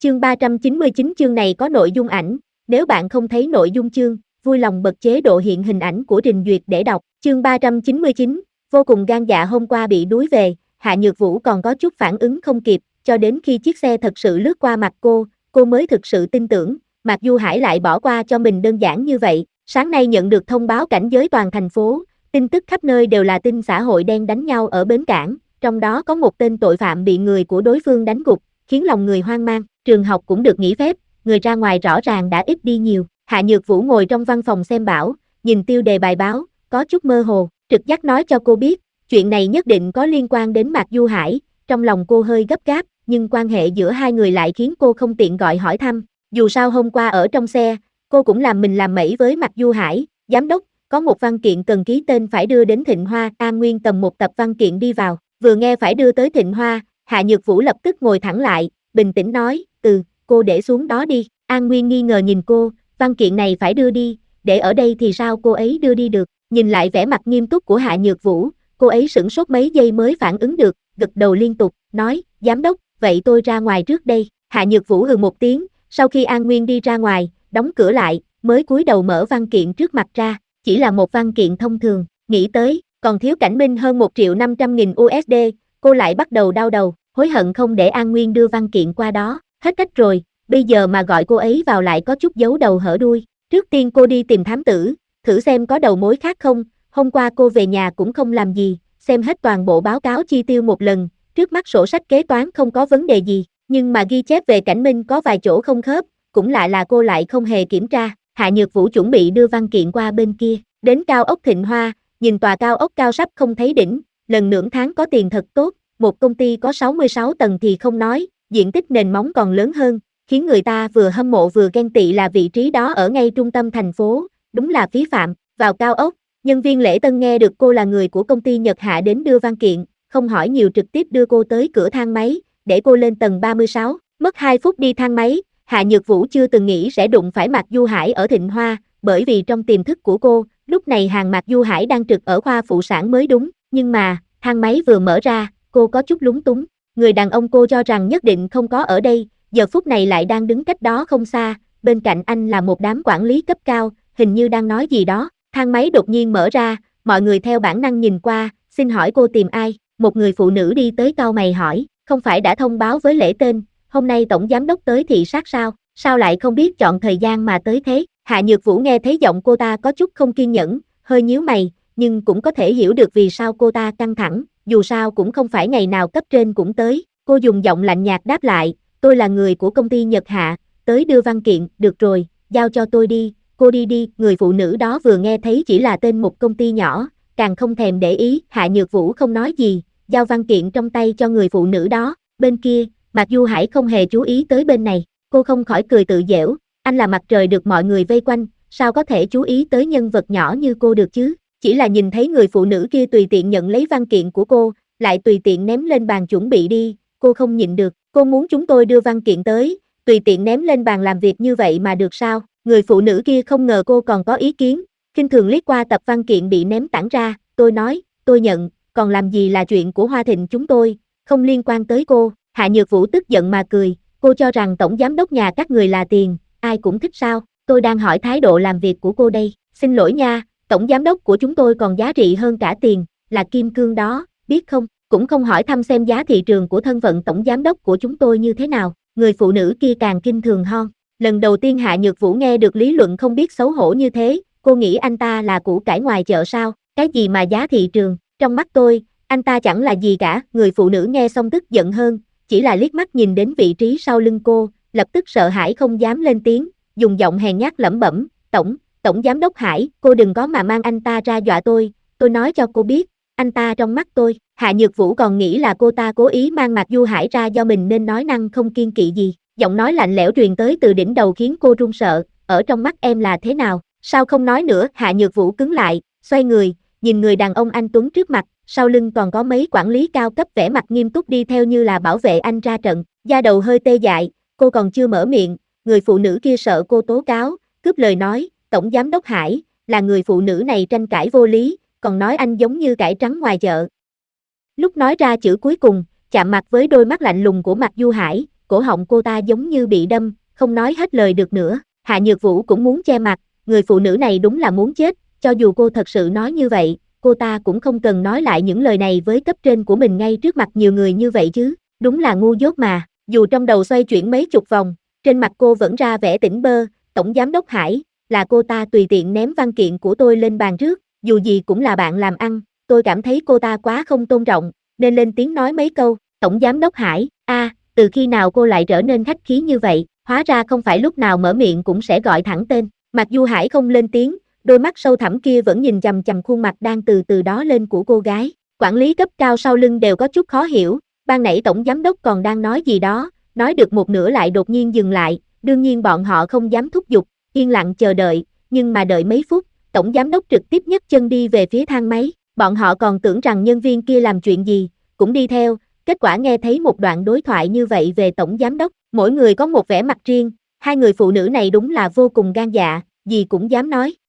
Chương 399 chương này có nội dung ảnh, nếu bạn không thấy nội dung chương, vui lòng bật chế độ hiện hình ảnh của trình duyệt để đọc. Chương 399, vô cùng gan dạ hôm qua bị đuối về, Hạ Nhược Vũ còn có chút phản ứng không kịp, cho đến khi chiếc xe thật sự lướt qua mặt cô mới thực sự tin tưởng, Mạc Du Hải lại bỏ qua cho mình đơn giản như vậy. Sáng nay nhận được thông báo cảnh giới toàn thành phố, tin tức khắp nơi đều là tin xã hội đen đánh nhau ở bến cảng, trong đó có một tên tội phạm bị người của đối phương đánh gục, khiến lòng người hoang mang. Trường học cũng được nghỉ phép, người ra ngoài rõ ràng đã ít đi nhiều. Hạ Nhược Vũ ngồi trong văn phòng xem bão, nhìn tiêu đề bài báo, có chút mơ hồ, trực giác nói cho cô biết, chuyện này nhất định có liên quan đến Mạc Du Hải. Trong lòng cô hơi gấp gáp, nhưng quan hệ giữa hai người lại khiến cô không tiện gọi hỏi thăm. Dù sao hôm qua ở trong xe, cô cũng làm mình làm mẩy với Mạc Du Hải. Giám đốc, có một văn kiện cần ký tên phải đưa đến Thịnh Hoa. An Nguyên cầm một tập văn kiện đi vào, vừa nghe phải đưa tới Thịnh Hoa, Hạ Nhược Vũ lập tức ngồi thẳng lại, bình tĩnh nói, cô để xuống đó đi. An Nguyên nghi ngờ nhìn cô, văn kiện này phải đưa đi, để ở đây thì sao cô ấy đưa đi được. Nhìn lại vẻ mặt nghiêm túc của Hạ Nhược Vũ, cô ấy sửng sốt mấy giây mới phản ứng được, gật đầu liên tục, nói, giám đốc, vậy tôi ra ngoài trước đây. Hạ Nhược Vũ hừ một tiếng, sau khi An Nguyên đi ra ngoài, đóng cửa lại, mới cúi đầu mở văn kiện trước mặt ra, chỉ là một văn kiện thông thường, nghĩ tới, còn thiếu Cảnh Minh hơn 1.500.000 USD, cô lại bắt đầu đau đầu, hối hận không để An Nguyên đưa văn kiện qua đó, hết cách rồi, bây giờ mà gọi cô ấy vào lại có chút giấu đầu hở đuôi. Trước tiên cô đi tìm thám tử, thử xem có đầu mối khác không. Hôm qua cô về nhà cũng không làm gì, xem hết toàn bộ báo cáo chi tiêu một lần, trước mắt sổ sách kế toán không có vấn đề gì, nhưng mà ghi chép về Cảnh Minh có vài chỗ không khớp, cũng lạ là cô lại không hề kiểm tra. Hạ Nhược Vũ chuẩn bị đưa văn kiện qua bên kia, đến cao ốc Thịnh Hoa, nhìn tòa cao ốc cao sắp không thấy đỉnh, lần nửa tháng có tiền thật tốt, một công ty có 66 tầng thì không nói, diện tích nền móng còn lớn hơn, khiến người ta vừa hâm mộ vừa ghen tị là vị trí đó ở ngay trung tâm thành phố, đúng là phí phạm. Vào cao ốc, nhân viên lễ tân nghe được cô là người của công ty Nhật Hạ đến đưa văn kiện, không hỏi nhiều trực tiếp đưa cô tới cửa thang máy, để cô lên tầng 36, mất 2 phút đi thang máy. Hạ Nhược Vũ chưa từng nghĩ sẽ đụng phải Mạc Du Hải ở Thịnh Hoa, bởi vì trong tiềm thức của cô, lúc này hàng Mạc Du Hải đang trực ở khoa phụ sản mới đúng, nhưng mà, thang máy vừa mở ra, cô có chút lúng túng, người đàn ông cô cho rằng nhất định không có ở đây, giờ phút này lại đang đứng cách đó không xa, bên cạnh anh là một đám quản lý cấp cao, hình như đang nói gì đó. Thang máy đột nhiên mở ra, mọi người theo bản năng nhìn qua, xin hỏi cô tìm ai? Một người phụ nữ đi tới cau mày hỏi, không phải đã thông báo với lễ tên, hôm nay tổng giám đốc tới thị sát sao, sao lại không biết chọn thời gian mà tới thế? Hạ Nhược Vũ nghe thấy giọng cô ta có chút không kiên nhẫn, hơi nhíu mày, nhưng cũng có thể hiểu được vì sao cô ta căng thẳng, dù sao cũng không phải ngày nào cấp trên cũng tới. Cô dùng giọng lạnh nhạt đáp lại, tôi là người của công ty Nhật Hạ, tới đưa văn kiện. Được rồi, giao cho tôi đi, cô đi đi. Người phụ nữ đó vừa nghe thấy chỉ là tên một công ty nhỏ, càng không thèm để ý. Hạ Nhược Vũ không nói gì, giao văn kiện trong tay cho người phụ nữ đó. Bên kia, Mạc Du Hải không hề chú ý tới bên này, cô không khỏi cười tự giễu, anh là mặt trời được mọi người vây quanh, sao có thể chú ý tới nhân vật nhỏ như cô được chứ? Chỉ là nhìn thấy người phụ nữ kia tùy tiện nhận lấy văn kiện của cô, lại tùy tiện ném lên bàn chuẩn bị đi, cô không nhịn được, cô muốn chúng tôi đưa văn kiện tới, tùy tiện ném lên bàn làm việc như vậy mà được sao? Người phụ nữ kia không ngờ cô còn có ý kiến, khinh thường liếc qua tập văn kiện bị ném tản ra, tôi nói, tôi nhận, còn làm gì là chuyện của Hoa Thịnh chúng tôi, không liên quan tới cô. Hạ Nhược Vũ tức giận mà cười, cô cho rằng tổng giám đốc nhà các người là tiền, ai cũng thích sao? Tôi đang hỏi thái độ làm việc của cô đây, xin lỗi nha, tổng giám đốc của chúng tôi còn giá trị hơn cả tiền, là kim cương đó, biết không? Cũng không hỏi thăm xem giá thị trường của thân phận tổng giám đốc của chúng tôi như thế nào. Người phụ nữ kia càng kinh thường hơn. Lần đầu tiên Hạ Nhược Vũ nghe được lý luận không biết xấu hổ như thế, cô nghĩ anh ta là củ cải ngoài chợ sao? Cái gì mà giá thị trường, trong mắt tôi, anh ta chẳng là gì cả. Người phụ nữ nghe xong tức giận hơn, chỉ là liếc mắt nhìn đến vị trí sau lưng cô, lập tức sợ hãi không dám lên tiếng, dùng giọng hèn nhát lẩm bẩm, tổng giám đốc Hải, cô đừng có mà mang anh ta ra dọa tôi nói cho cô biết, anh ta trong mắt tôi. Hạ Nhược Vũ còn nghĩ là cô ta cố ý mang Mạc Du Hải ra do mình nên nói năng không kiêng kỵ gì, giọng nói lạnh lẽo truyền tới từ đỉnh đầu khiến cô run sợ, ở trong mắt em là thế nào, sao không nói nữa? Hạ Nhược Vũ cứng lại, xoay người, nhìn người đàn ông anh tuấn trước mặt, sau lưng còn có mấy quản lý cao cấp vẻ mặt nghiêm túc đi theo như là bảo vệ anh ra trận, da đầu hơi tê dại, cô còn chưa mở miệng, người phụ nữ kia sợ cô tố cáo, cướp lời nói, tổng giám đốc Hải, là người phụ nữ này tranh cãi vô lý, còn nói anh giống như cải trắng ngoài chợ. Lúc nói ra chữ cuối cùng, chạm mặt với đôi mắt lạnh lùng của Mạc Du Hải, cổ họng cô ta giống như bị đâm, không nói hết lời được nữa. Hạ Nhược Vũ cũng muốn che mặt, người phụ nữ này đúng là muốn chết, cho dù cô thật sự nói như vậy, cô ta cũng không cần nói lại những lời này với cấp trên của mình ngay trước mặt nhiều người như vậy chứ, đúng là ngu dốt mà. Dù trong đầu xoay chuyển mấy chục vòng, trên mặt cô vẫn ra vẻ tỉnh bơ. Tổng giám đốc Hải, là cô ta tùy tiện ném văn kiện của tôi lên bàn trước, dù gì cũng là bạn làm ăn, tôi cảm thấy cô ta quá không tôn trọng, nên lên tiếng nói mấy câu. Tổng giám đốc Hải, từ khi nào cô lại trở nên khách khí như vậy, hóa ra không phải lúc nào mở miệng cũng sẽ gọi thẳng tên. Mặc dù Hải không lên tiếng, đôi mắt sâu thẳm kia vẫn nhìn chằm chằm khuôn mặt đang từ từ đó lên của cô gái. Quản lý cấp cao sau lưng đều có chút khó hiểu, ban nãy tổng giám đốc còn đang nói gì đó, nói được một nửa lại đột nhiên dừng lại, đương nhiên bọn họ không dám thúc giục, yên lặng chờ đợi, nhưng mà đợi mấy phút, tổng giám đốc trực tiếp nhấc chân đi về phía thang máy, bọn họ còn tưởng rằng nhân viên kia làm chuyện gì, cũng đi theo, kết quả nghe thấy một đoạn đối thoại như vậy về tổng giám đốc, mỗi người có một vẻ mặt riêng, hai người phụ nữ này đúng là vô cùng gan dạ, gì cũng dám nói.